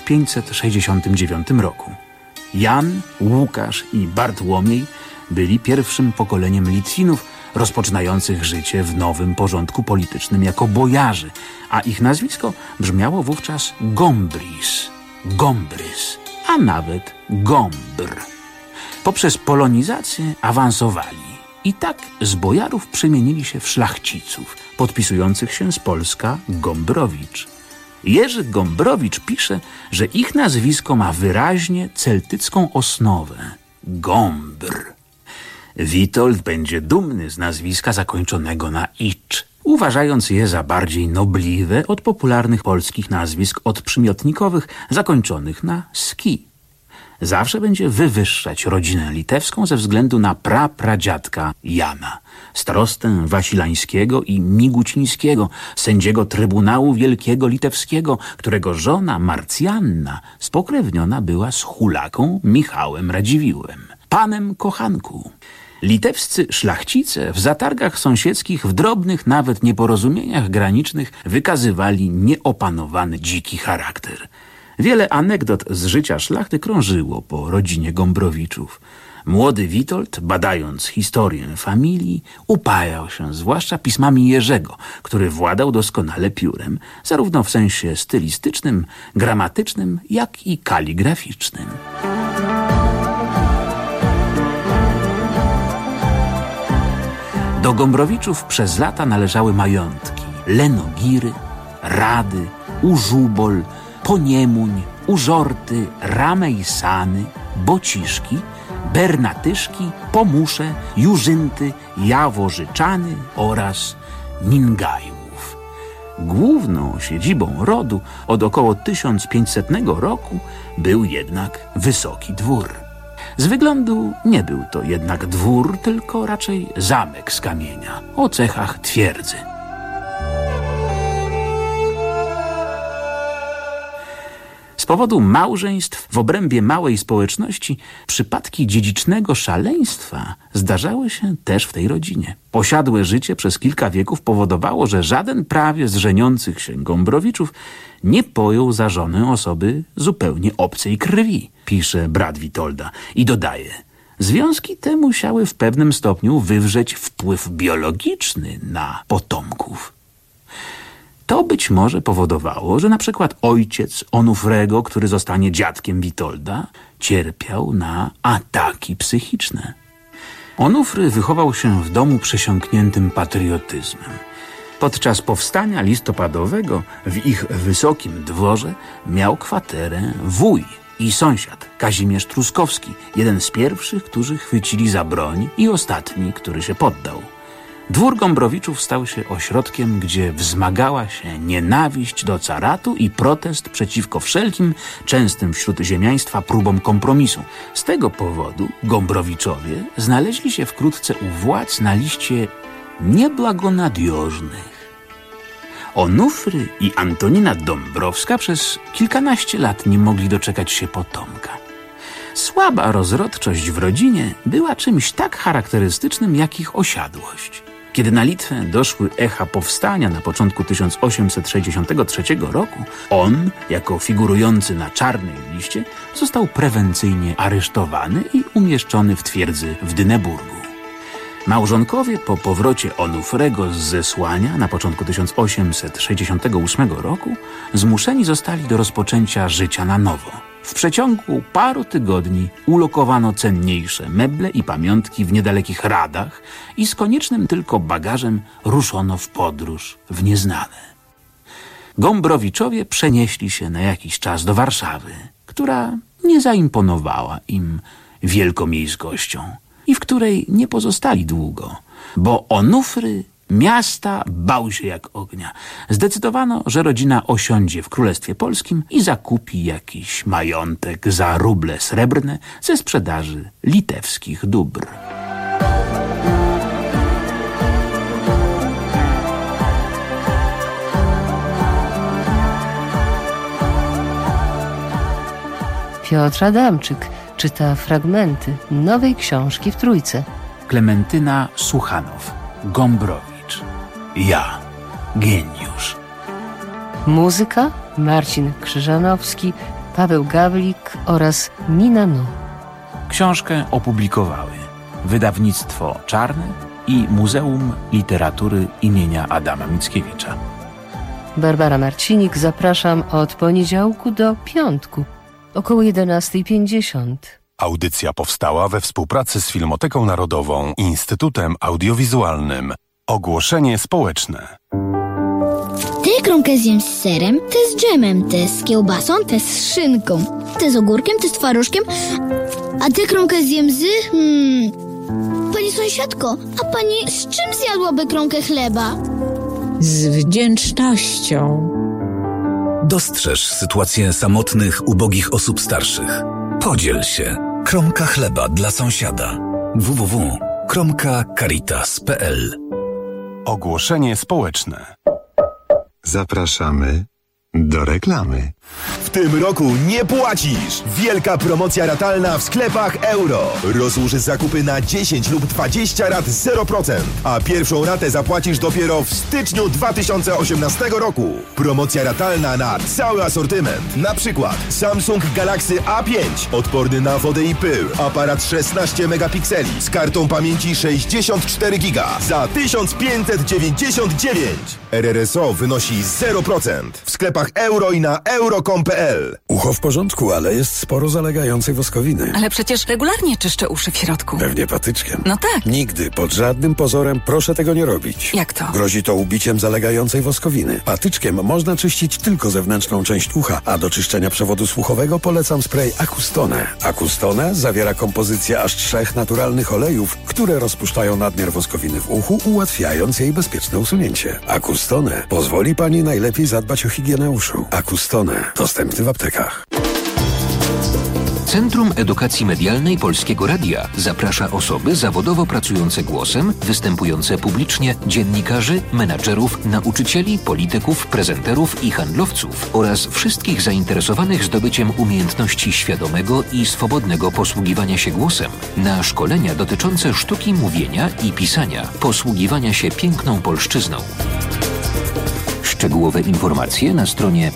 1569 roku. Jan, Łukasz i Bartłomiej byli pierwszym pokoleniem Litwinów rozpoczynających życie w nowym porządku politycznym jako bojarzy, a ich nazwisko brzmiało wówczas Gombrys, Gombrys, a nawet Gombr. Poprzez polonizację awansowali i tak z bojarów przemienili się w szlachciców, podpisujących się z Polska Gombrowicz. Jerzy Gombrowicz pisze, że ich nazwisko ma wyraźnie celtycką osnowę – Gombr. Witold będzie dumny z nazwiska zakończonego na icz, uważając je za bardziej nobliwe od popularnych polskich nazwisk odprzymiotnikowych zakończonych na ski. Zawsze będzie wywyższać rodzinę litewską ze względu na prapradziadka Jana, starostę Wasilańskiego i Migucińskiego, sędziego Trybunału Wielkiego Litewskiego, którego żona Marcjanna spokrewniona była z hulaką Michałem Radziwiłłem, panem kochanku. Litewscy szlachcice w zatargach sąsiedzkich, w drobnych nawet nieporozumieniach granicznych wykazywali nieopanowany dziki charakter. Wiele anegdot z życia szlachty krążyło po rodzinie Gombrowiczów. Młody Witold, badając historię familii, upajał się zwłaszcza pismami Jerzego, który władał doskonale piórem, zarówno w sensie stylistycznym, gramatycznym, jak i kaligraficznym. Do Gombrowiczów przez lata należały majątki Lenogiry, Rady, Użubol, Poniemuń, Użorty, Ramejsany, Bociszki, Bernatyszki, Pomusze, Jurzynty, Jaworzyczany oraz Mingajłów. Główną siedzibą rodu od około 1500 roku był jednak Wysoki Dwór. Z wyglądu nie był to jednak dwór, tylko raczej zamek z kamienia o cechach twierdzy. Z powodu małżeństw w obrębie małej społeczności przypadki dziedzicznego szaleństwa zdarzały się też w tej rodzinie. Posiadłe życie przez kilka wieków powodowało, że żaden prawie z żeniących się Gombrowiczów nie pojął za żonę osoby zupełnie obcej krwi, pisze brat Witolda i dodaje: związki te musiały w pewnym stopniu wywrzeć wpływ biologiczny na potomków. To być może powodowało, że na przykład ojciec Onufrego, który zostanie dziadkiem Witolda, cierpiał na ataki psychiczne. Onufry wychował się w domu przesiąkniętym patriotyzmem. Podczas powstania listopadowego w ich wysokim dworze miał kwaterę wuj i sąsiad Kazimierz Truskowski, jeden z pierwszych, którzy chwycili za broń i ostatni, który się poddał. Dwór Gombrowiczów stał się ośrodkiem, gdzie wzmagała się nienawiść do caratu i protest przeciwko wszelkim, częstym wśród ziemiaństwa próbom kompromisu. Z tego powodu Gombrowiczowie znaleźli się wkrótce u władz na liście nieblagonadiożnych. Onufry i Antonina Dąbrowska przez kilkanaście lat nie mogli doczekać się potomka. Słaba rozrodczość w rodzinie była czymś tak charakterystycznym jak ich osiadłość. Kiedy na Litwę doszły echa powstania na początku 1863 roku, on, jako figurujący na czarnej liście, został prewencyjnie aresztowany i umieszczony w twierdzy w Dyneburgu. Małżonkowie po powrocie Onufrego z zesłania na początku 1868 roku zmuszeni zostali do rozpoczęcia życia na nowo. W przeciągu paru tygodni ulokowano cenniejsze meble i pamiątki w niedalekich Radach i z koniecznym tylko bagażem ruszono w podróż w nieznane. Gombrowiczowie przenieśli się na jakiś czas do Warszawy, która nie zaimponowała im wielkomiejskością i w której nie pozostali długo, bo Onufry miasta bał się jak ognia. Zdecydowano, że rodzina osiądzie w Królestwie Polskim i zakupi jakiś majątek za ruble srebrne ze sprzedaży litewskich dóbr. Piotr Adamczyk czyta fragmenty nowej książki w Trójce. Klementyna Suchanow, Gombrowicz. Ja, geniusz. Muzyka Marcin Krzyżanowski, Paweł Gawlik oraz Nina Nu. Książkę opublikowały wydawnictwo Czarne i Muzeum Literatury imienia Adama Mickiewicza. Barbara Marcinik, zapraszam od poniedziałku do piątku, około 11:50. Audycja powstała we współpracy z Filmoteką Narodową i Instytutem Audiowizualnym. Ogłoszenie społeczne. Tę kromkę zjem z serem, tę z dżemem, tę z kiełbasą, tę z szynką, tę z ogórkiem, tę z twarożkiem, a tę kromkę zjem z... Pani sąsiadko, a pani z czym zjadłaby kromkę chleba? Z wdzięcznością. Dostrzeż sytuację samotnych, ubogich osób starszych. Podziel się. Kromka chleba dla sąsiada. www.kromkacaritas.pl. Ogłoszenie społeczne. Zapraszamy do reklamy. W tym roku nie płacisz! Wielka promocja ratalna w sklepach Euro. Rozłóż zakupy na 10 lub 20 rat 0%, a pierwszą ratę zapłacisz dopiero w styczniu 2018 roku. Promocja ratalna na cały asortyment. Na przykład Samsung Galaxy A5, odporny na wodę i pył, aparat 16 megapikseli z kartą pamięci 64 giga za 1599. RRSO wynosi 0% w sklepach Euro i na euro.com.pl. Ucho w porządku, ale jest sporo zalegającej woskowiny. Ale przecież regularnie czyszczę uszy w środku. Pewnie patyczkiem. No tak. Nigdy, pod żadnym pozorem proszę tego nie robić. Jak to? Grozi to ubiciem zalegającej woskowiny. Patyczkiem można czyścić tylko zewnętrzną część ucha, a do czyszczenia przewodu słuchowego polecam spray Acustone. Acustone zawiera kompozycję aż 3 naturalnych olejów, które rozpuszczają nadmiar woskowiny w uchu, ułatwiając jej bezpieczne usunięcie. Acustone pozwoli pani najlepiej zadbać o higienę uszu. Acustone. Dostępny w aptekach. Centrum Edukacji Medialnej Polskiego Radia zaprasza osoby zawodowo pracujące głosem, występujące publicznie, dziennikarzy, menadżerów, nauczycieli, polityków, prezenterów i handlowców oraz wszystkich zainteresowanych zdobyciem umiejętności świadomego i swobodnego posługiwania się głosem na szkolenia dotyczące sztuki mówienia i pisania, posługiwania się piękną polszczyzną. Szczegółowe informacje na stronie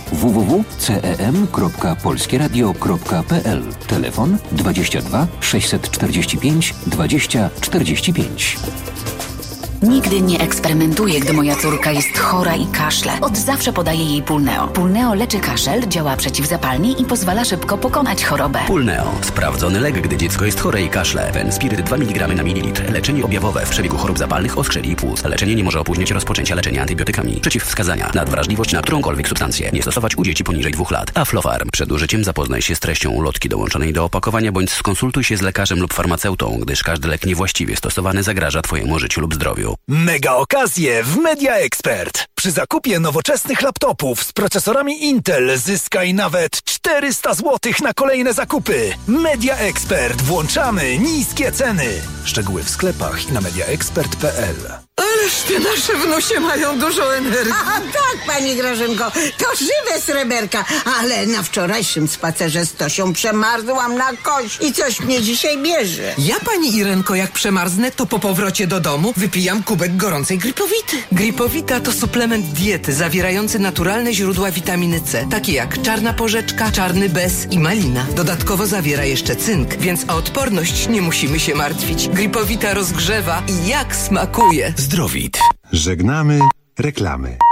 www.cem.polskieradio.pl. Telefon 22 645 20 45. Nigdy nie eksperymentuję, gdy moja córka jest chora i kaszle. Od zawsze podaję jej Pulneo. Pulneo leczy kaszel, działa przeciwzapalnie i pozwala szybko pokonać chorobę. Pulneo. Sprawdzony lek, gdy dziecko jest chore i kaszle. Fenspiryt 2 mg na mililitr. Leczenie objawowe w przebiegu chorób zapalnych oskrzeli i płuc. Leczenie nie może opóźniać rozpoczęcia leczenia antybiotykami. Przeciwwskazania. Nadwrażliwość na którąkolwiek substancję. Nie stosować u dzieci poniżej 2 lat. Aflofarm. Przed użyciem zapoznaj się z treścią ulotki dołączonej do opakowania bądź skonsultuj się z lekarzem lub farmaceutą, gdyż każdy lek niewłaściwie stosowany zagraża Twojemu życiu lub zdrowiu. Mega okazje w Media Expert. Przy zakupie nowoczesnych laptopów z procesorami Intel zyskaj nawet 400 zł na kolejne zakupy. Media Expert. Włączamy niskie ceny. Szczegóły w sklepach i na mediaexpert.pl. Ależ te nasze wnusie mają dużo energii. A tak, pani Grażynko, to żywe sreberka, ale na wczorajszym spacerze z Tosią przemarzłam na kość i coś mnie dzisiaj bierze. Ja, pani Irenko, jak przemarznę, to po powrocie do domu wypijam kubek gorącej Gripowity. Gripowita to suplement diety zawierający naturalne źródła witaminy C, takie jak czarna porzeczka, czarny bez i malina. Dodatkowo zawiera jeszcze cynk, więc o odporność nie musimy się martwić. Gripowita rozgrzewa i jak smakuje. Zdrowit. Żegnamy reklamy.